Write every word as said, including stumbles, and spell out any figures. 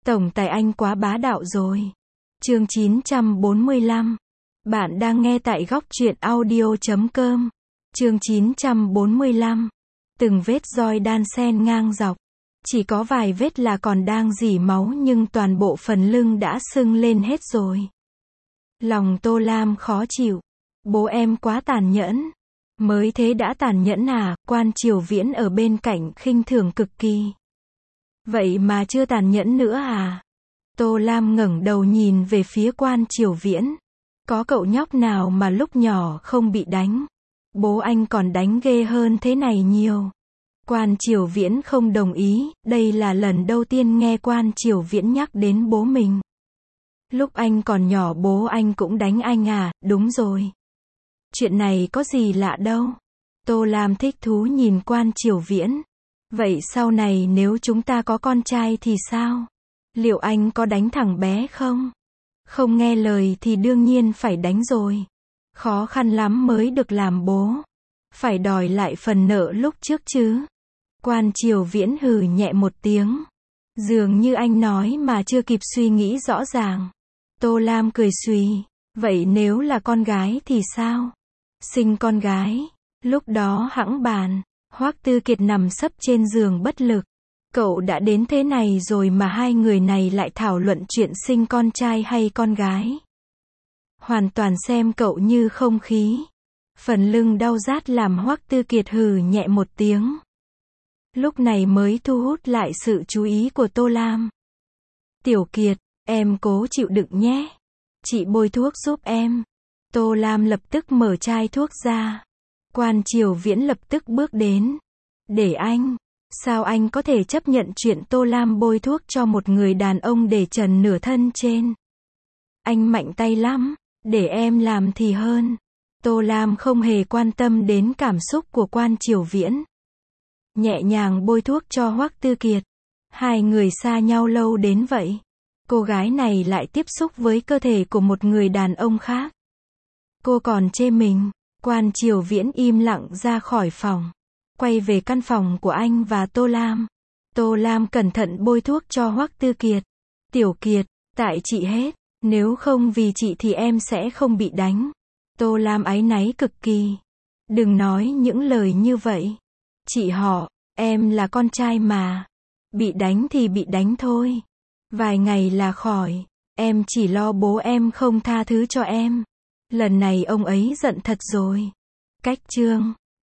Tổng tài anh quá bá đạo rồi. Chương chín trăm bốn mươi lăm. Bạn đang nghe tại góc truyện audio chấm com. Chương chín trăm bốn mươi lăm. Từng vết roi đan xen ngang dọc. Chỉ có vài vết là còn đang rỉ máu nhưng toàn bộ phần lưng đã sưng lên hết rồi. Lòng Tô Lam khó chịu. Bố em quá tàn nhẫn. Mới thế đã tàn nhẫn à? Quan Triều Viễn ở bên cạnh khinh thường cực kỳ. Vậy mà chưa tàn nhẫn nữa à? Tô Lam ngẩng đầu nhìn về phía Quan Triều Viễn. Có cậu nhóc nào mà lúc nhỏ không bị đánh? Bố anh còn đánh ghê hơn thế này nhiều. Quan Triều Viễn không đồng ý, đây là lần đầu tiên nghe Quan Triều Viễn nhắc đến bố mình. Lúc anh còn nhỏ bố anh cũng đánh anh à? Đúng rồi. Chuyện này có gì lạ đâu. Tô Lam thích thú nhìn Quan Triều Viễn. Vậy sau này nếu chúng ta có con trai thì sao? Liệu anh có đánh thằng bé không? Không nghe lời thì đương nhiên phải đánh rồi. Khó khăn lắm mới được làm bố. Phải đòi lại phần nợ lúc trước chứ. Quan Triều Viễn hừ nhẹ một tiếng. Dường như anh nói mà chưa kịp suy nghĩ rõ ràng. Tô Lam cười xùy. Vậy nếu là con gái thì sao? Sinh con gái. Lúc đó hẵng bàn. Hoắc Tư Kiệt nằm sấp trên giường bất lực. Cậu đã đến thế này rồi mà hai người này lại thảo luận chuyện sinh con trai hay con gái. Hoàn toàn xem cậu như không khí. Phần lưng đau rát làm Hoắc Tư Kiệt hừ nhẹ một tiếng. Lúc này mới thu hút lại sự chú ý của Tô Lam. Tiểu Kiệt, em cố chịu đựng nhé. Chị bôi thuốc giúp em. Tô Lam lập tức mở chai thuốc ra. Quan Triều Viễn lập tức bước đến. Để anh. Sao anh có thể chấp nhận chuyện Tô Lam bôi thuốc cho một người đàn ông để trần nửa thân trên? Anh mạnh tay lắm. Để em làm thì hơn. Tô Lam không hề quan tâm đến cảm xúc của Quan Triều Viễn. Nhẹ nhàng bôi thuốc cho Hoắc Tư Kiệt. Hai người xa nhau lâu đến vậy. Cô gái này lại tiếp xúc với cơ thể của một người đàn ông khác. Cô còn chê mình. Quan Triều Viễn im lặng ra khỏi phòng. Quay về căn phòng của anh và Tô Lam. Tô Lam cẩn thận bôi thuốc cho Hoắc Tư Kiệt. Tiểu Kiệt, tại chị hết. Nếu không vì chị thì em sẽ không bị đánh. Tô Lam áy náy cực kỳ. Đừng nói những lời như vậy. Chị họ, em là con trai mà. Bị đánh thì bị đánh thôi. Vài ngày là khỏi. Em chỉ lo bố em không tha thứ cho em. Lần này ông ấy giận thật rồi. Cách chương